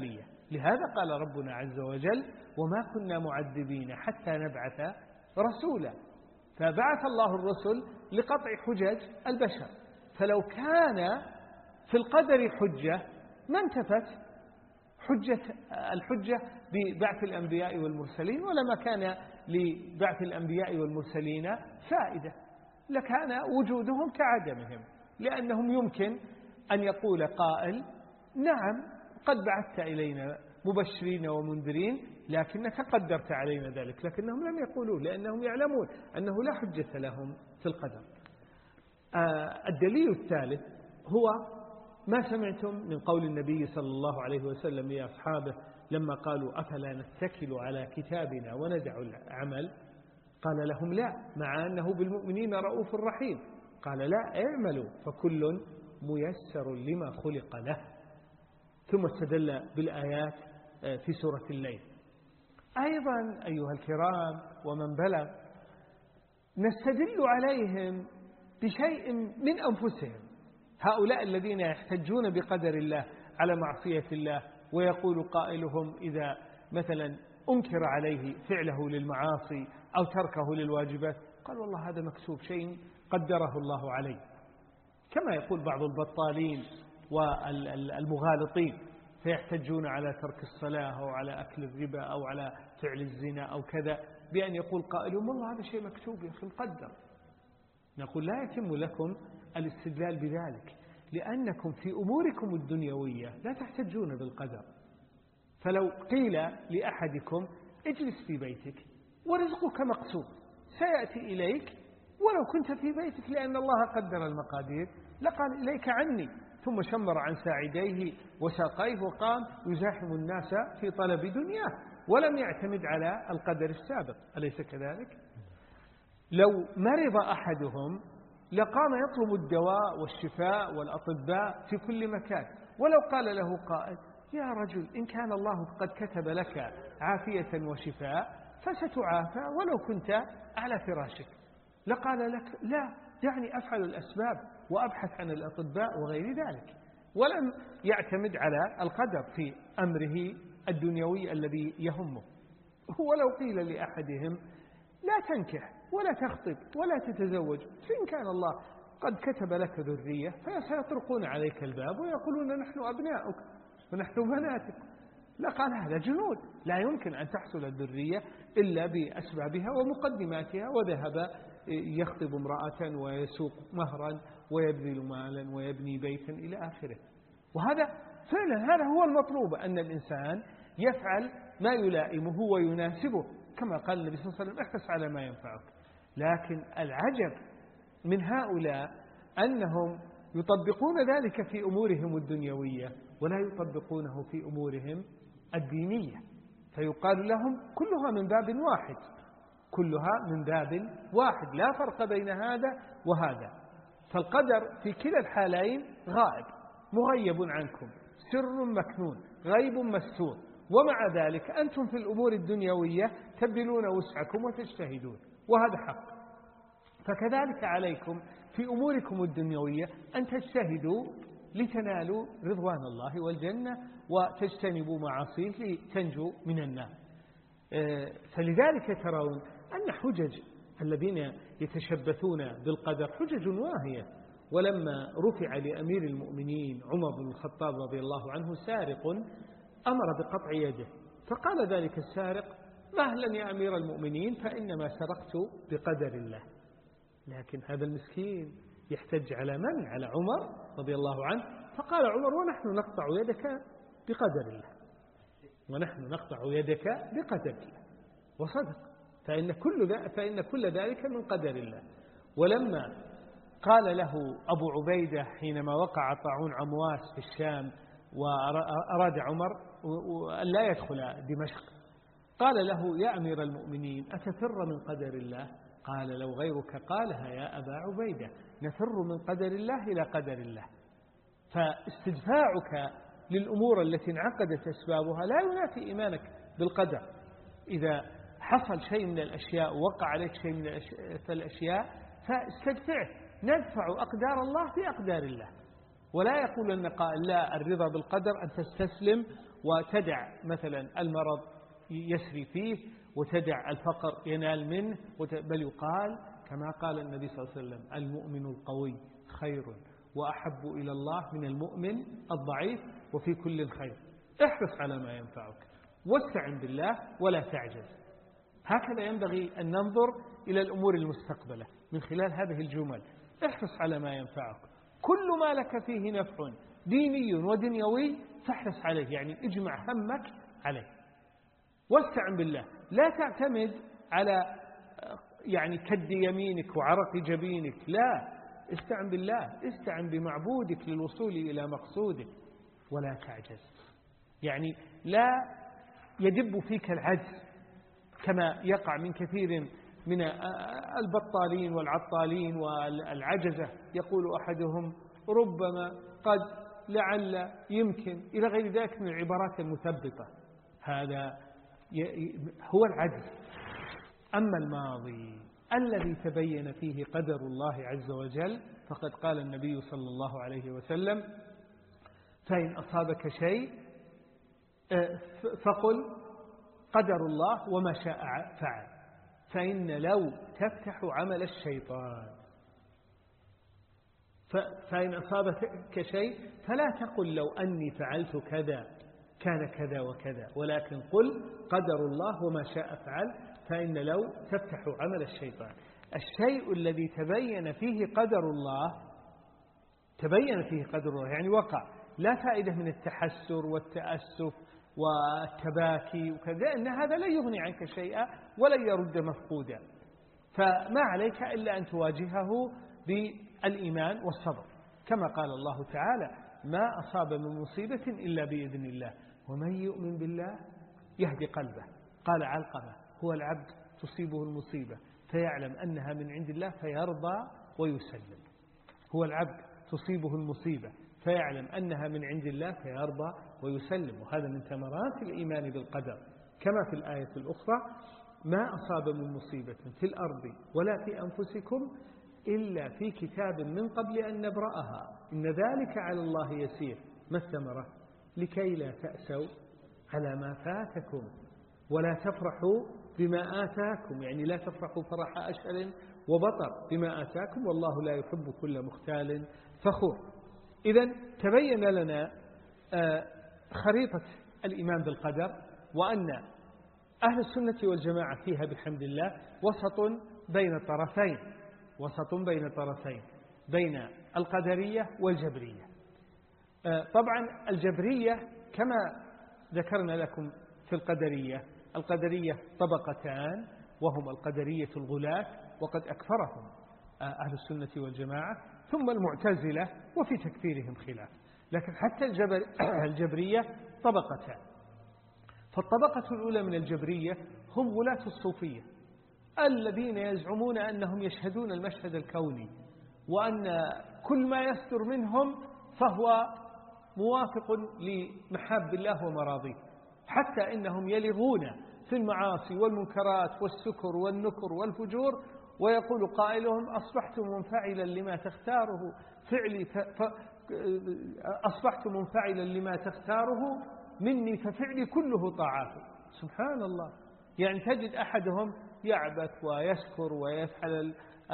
لهذا قال ربنا عز وجل وما كنا معذبين حتى نبعث رسولا. فبعث الله الرسل لقطع حجج البشر. فلو كان في القدر حجة ما انتفت حجة الحجة ببعث الأنبياء والمرسلين، ولما كان لبعث الأنبياء والمرسلين فائدة، لكان وجودهم كعدمهم، لأنهم يمكن أن يقول قائل نعم قد بعثت إلينا مبشرين ومنذرين لكنك قدرت علينا ذلك، لكنهم لم يقولوه لأنهم يعلمون أنه لا حجة لهم في القدر. آه الدليل الثالث هو ما سمعتم من قول النبي صلى الله عليه وسلم لأصحابه لما قالوا أفلا نتكل على كتابنا وندع العمل؟ قال لهم لا، مع أنه بالمؤمنين رؤوف رحيم. قال لا، اعملوا فكل ميسر لما خلق له. ثم استدل بالآيات في سورة الليل. أيضا أيها الكرام ومن بلغ، نستدل عليهم بشيء من أنفسهم، هؤلاء الذين يحتجون بقدر الله على معصية الله، ويقول قائلهم إذا مثلا أنكر عليه فعله للمعاصي أو تركه للواجبات قال والله هذا مكسوب، شيء قدره الله عليه، كما يقول بعض البطالين والمغالطين فيحتجون على ترك الصلاة أو على أكل الربا أو على فعل الزنا أو كذا بأن يقول قائلهم والله هذا شيء مكتوب يا أخي مقدر. نقول لا يتم لكم الاستدلال بذلك، لأنكم في أموركم الدنيوية لا تحتجون بالقدر. فلو قيل لأحدكم اجلس في بيتك ورزقك مقسوم سيأتي إليك ولو كنت في بيتك لأن الله قدر المقادير لقال إليك عني، ثم شمر عن ساعديه وساقيه وقام يزاحم الناس في طلب دنياه ولم يعتمد على القدر السابق، أليس كذلك؟ لو مرض أحدهم لقام يطلب الدواء والشفاء والأطباء في كل مكان، ولو قال له قائل يا رجل إن كان الله قد كتب لك عافية وشفاء فستعافى ولو كنت على فراشك، لقال لك لا دعني أفعل الأسباب وأبحث عن الأطباء وغير ذلك، ولم يعتمد على القدر في أمره الدنيوي الذي يهمه. ولو قيل لأحدهم لا تنكح ولا تخطب ولا تتزوج فإن كان الله قد كتب لك ذرية فسيطرقون عليك الباب ويقولون نحن أبناؤك ونحن بناتك، لقال هذا جنود، لا يمكن أن تحصل الذرية إلا بأسبابها ومقدماتها، وذهب يخطب امرأة ويسوق مهرا ويبذل مالا ويبني بيتا إلى آخره. وهذا فعلا هذا هو المطلوب، أن الإنسان يفعل ما يلائمه ويناسبه، كما قال النبي صلى الله عليه وسلم احرص على ما ينفعك. لكن العجب من هؤلاء أنهم يطبقون ذلك في أمورهم الدنيوية ولا يطبقونه في أمورهم الدينية، فيقال لهم كلها من باب واحد، كلها من باب واحد لا فرق بين هذا وهذا. فالقدر في كلا الحالين غائب مغيب عنكم، سر مكنون غيب مستور، ومع ذلك أنتم في الأمور الدنيوية تبذلون وسعكم وتجتهدون، وهذا حق. فكذلك عليكم في أموركم الدنيوية أن تجتهدوا لتنالوا رضوان الله والجنة وتجتنبوا معاصيه لتنجوا من النار. فلذلك ترون أن حجج الذين يتشبثون بالقدر حجج واهية. ولما رفع لأمير المؤمنين عمر بن الخطاب رضي الله عنه سارق أمر بقطع يده، فقال ذلك السارق مهلا يا أمير المؤمنين فإنما سرقت بقدر الله. لكن هذا المسكين يحتج على من؟ على عمر رضي الله عنه. فقال عمر ونحن نقطع يدك بقدر الله، ونحن نقطع يدك بقدر الله. وصدق، فإن كل, فإن كل ذلك من قدر الله. ولما قال له أبو عبيدة حينما وقع طاعون عمواس في الشام وأراد عمر أن لا يدخل دمشق، قال له يا أمير المؤمنين أتفر من قدر الله؟ قال لو غيرك قالها يا أبا عبيدة نفر من قدر الله إلى قدر الله. فاستدفاعك للأمور التي انعقدت أسبابها لا ينافي إيمانك بالقدر. إذا حصل شيء من الأشياء ووقع عليك شيء من الأشياء فاستدفعه، ندفع أقدار الله بأقدار الله. ولا يقول أن قائل لا الرضا بالقدر أن تستسلم وتدع مثلا المرض يسري فيه وتدع الفقر ينال منه، بل يقال كما قال النبي صلى الله عليه وسلم: المؤمن القوي خير وأحب إلى الله من المؤمن الضعيف وفي كل خير. احرص على ما ينفعك واستعن بالله ولا تعجز. هكذا ينبغي أن ننظر إلى الأمور المستقبلة من خلال هذه الجمل. احرص على ما ينفعك، كل ما لك فيه نفع ديني ودنيوي فاحرص عليه، يعني اجمع همك عليه واستعن بالله. لا تعتمد على يعني كد يمينك وعرق جبينك، لا، استعن بالله، استعن بمعبودك للوصول إلى مقصودك ولا تعجز. يعني لا يدب فيك العجز كما يقع من كثير من البطالين والعطالين والعجزة. يقول أحدهم: ربما، قد، لعل، يمكن، إلى غير ذلك من العبارات المثبطة. هذا هو العجز. أما الماضي الذي تبين فيه قدر الله عز وجل فقد قال النبي صلى الله عليه وسلم: فإن أصابك شيء فقل قدر الله وما شاء فعل، فإن لو تفتح عمل الشيطان. فإن أصابك شيء فلا تقل لو أني فعلت كذا كان كذا وكذا، ولكن قل قدر الله وما شاء فعل، فإن لو تفتح عمل الشيطان. الشيء الذي تبين فيه قدر الله تبين فيه قدر الله يعني وقع، لا فائدة من التحسر والتأسف والتباكي وكذا، إن هذا لا يغني عنك شيئا ولن يرد مفقودا. فما عليك إلا أن تواجهه بالإيمان والصبر، كما قال الله تعالى: ما أصاب من مصيبة إلا بإذن الله ومن يؤمن بالله يهدي قلبه. قال علقمة: هو العبد تصيبه المصيبة فيعلم أنها من عند الله فيرضى ويسلم. هو العبد تصيبه المصيبة فيعلم أنها من عند الله فيرضى ويسلم. وهذا من ثمرات الإيمان بالقدر، كما في الآية الأخرى: ما أصاب من مصيبة في الأرض ولا في أنفسكم إلا في كتاب من قبل أن نبرأها إن ذلك على الله يسير. ما الثمرة؟ لكي لا تأسوا على ما فاتكم ولا تفرحوا بما آتاكم، يعني لا تفرحوا فرح أشهر وبطر بما آتاكم والله لا يحب كل مختال فخور. إذن تبين لنا خريطة الإيمان بالقدر، وأن أهل السنة والجماعة فيها بحمد الله وسط بين طرفين وسط بين طرفين بين القدرية والجبرية. طبعا الجبرية كما ذكرنا لكم في القدرية، القدرية طبقتان، وهم القدرية الغلاة وقد أكفرهم أهل السنة والجماعة، ثم المعتزلة وفي تكفيرهم خلاف. لكن حتى الجبر الجبرية طبقتان. فالطبقة الأولى من الجبرية هم غلاة الصوفية الذين يزعمون أنهم يشهدون المشهد الكوني، وأن كل ما يصدر منهم فهو موافق لمحاب الله ومراضيه، حتى إنهم يلغون في المعاصي والمنكرات والسكر والنكر والفجور، ويقول قائلهم: أصبحت منفعلا لما تختاره فعلي ف... ف... أصبحت منفعلا لما تختاره مني ففعلي كله طاعات. سبحان الله. يعني تجد أحدهم يعبث ويسكر ويفعل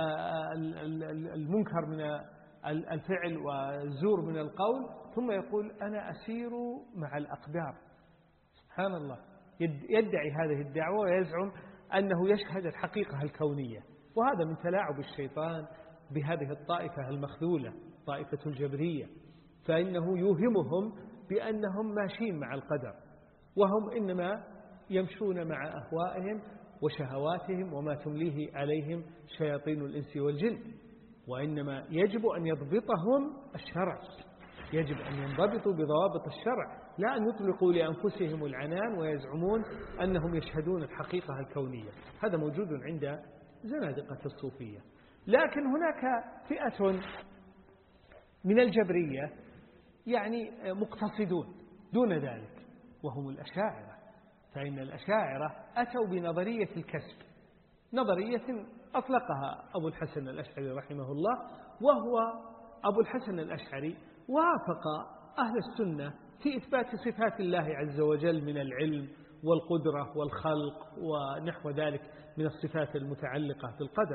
المنكر من الفعل والزور من القول، ثم يقول: أنا أسير مع الأقدار. سبحان الله. يدعي هذه الدعوة ويزعم أنه يشهد الحقيقة الكونية. وهذا من تلاعب الشيطان بهذه الطائفة المخذولة، طائفة الجبرية، فإنه يوهمهم بأنهم ماشيين مع القدر، وهم إنما يمشون مع أهوائهم وشهواتهم وما تمليه عليهم شياطين الإنس والجن. وإنما يجب أن يضبطهم الشرع، يجب أن ينضبطوا بضوابط الشرع، لا أن يطلقوا لأنفسهم العنان ويزعمون أنهم يشهدون الحقيقة الكونية. هذا موجود عند زنادقة الصوفية. لكن هناك فئة من الجبرية يعني مقتصدون دون ذلك، وهم الأشاعرة. فإن الأشاعرة أتوا بنظرية الكسب، نظرية أطلقها أبو الحسن الأشعري رحمه الله، وهو أبو الحسن الأشعري وافق أهل السنة في إثبات صفات الله عز وجل من العلم والقدرة والخلق ونحو ذلك من الصفات المتعلقة بالقدر.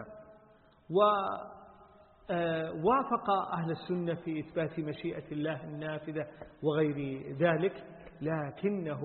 ووافق أهل السنة في إثبات مشيئة الله النافذة وغير ذلك، لكنه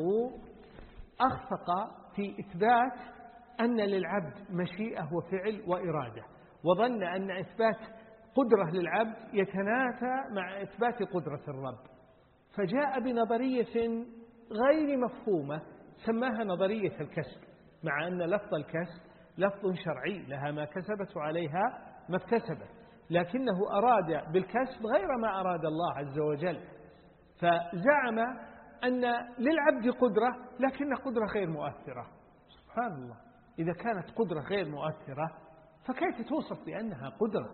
أخفق في إثبات أن للعبد مشيئة وفعل وإرادة، وظن أن إثبات قدرة للعبد يتنافى مع إثبات قدرة الرب، فجاء بنظرية غير مفهومة سماها نظرية الكسب، مع أن لفظ الكسب لفظ شرعي لها ما كسبت وعليها ما اكتسبت، لكنه أراد بالكسب غير ما أراد الله عز وجل، فزعم أن للعبد قدرة لكن قدرة غير مؤثرة. سبحان الله، إذا كانت قدرة غير مؤثرة فكيف توصف بأنها قدرة؟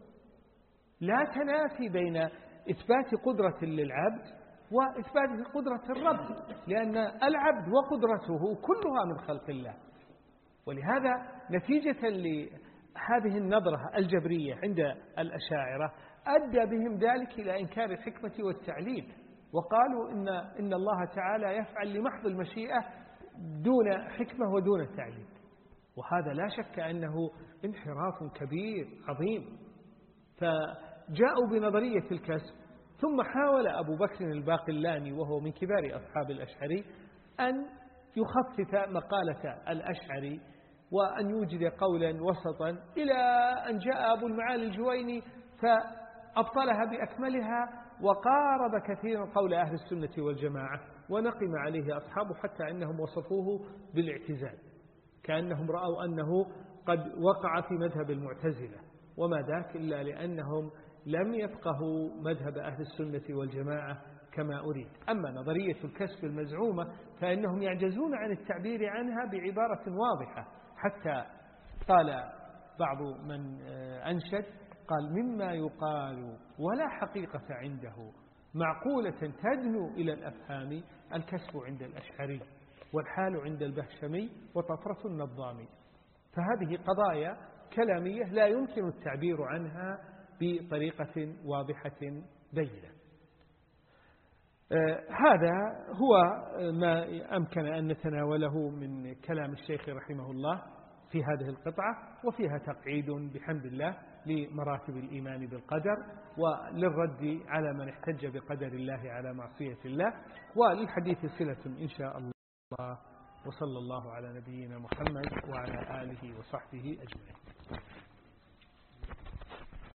لا تنافي بين إثبات قدرة للعبد وإثبات قدرة الرب، لأن العبد وقدرته كلها من خلق الله. ولهذا نتيجة لهذه النظرة الجبرية عند الأشاعرة أدى بهم ذلك إلى إنكار الحكمة والتعليل، وقالوا إن, إن الله تعالى يفعل لمحض المشيئة دون حكمة ودون تعليل، وهذا لا شك أنه انحراف كبير عظيم. فجاءوا بنظرية الكسب، ثم حاول أبو بكر الباقلاني وهو من كبار أصحاب الأشعري أن يخفف مقالة الأشعري وأن يوجد قولا وسطا، إلى أن جاء أبو المعالي الجويني فأبطلها بأكملها وقارب كثيرا قول أهل السنة والجماعة، ونقم عليه أصحابه حتى أنهم وصفوه بالاعتزال، كأنهم رأوا أنه قد وقع في مذهب المعتزلة، وما ذاك إلا لأنهم لم يفقهوا مذهب أهل السنة والجماعة كما أريد. أما نظرية الكسب المزعومة فإنهم يعجزون عن التعبير عنها بعبارة واضحة، حتى قال بعض من أنشد قال: مما يقال ولا حقيقة عنده معقولة تدنو إلى الأفهام الكسب عند الأشعري والحال عند البهشمي وطفرة النظامي. فهذه قضايا كلامية لا يمكن التعبير عنها بطريقة واضحة بينة. آه هذا هو ما أمكن أن نتناوله من كلام الشيخ رحمه الله في هذه القطعة، وفيها تقعيد بحمد الله لمراتب الإيمان بالقدر، وللرد على من احتج بقدر الله على معصية الله، وللحديث صلة إن شاء الله. وصلى الله على نبينا محمد وعلى آله وصحبه أجمعين.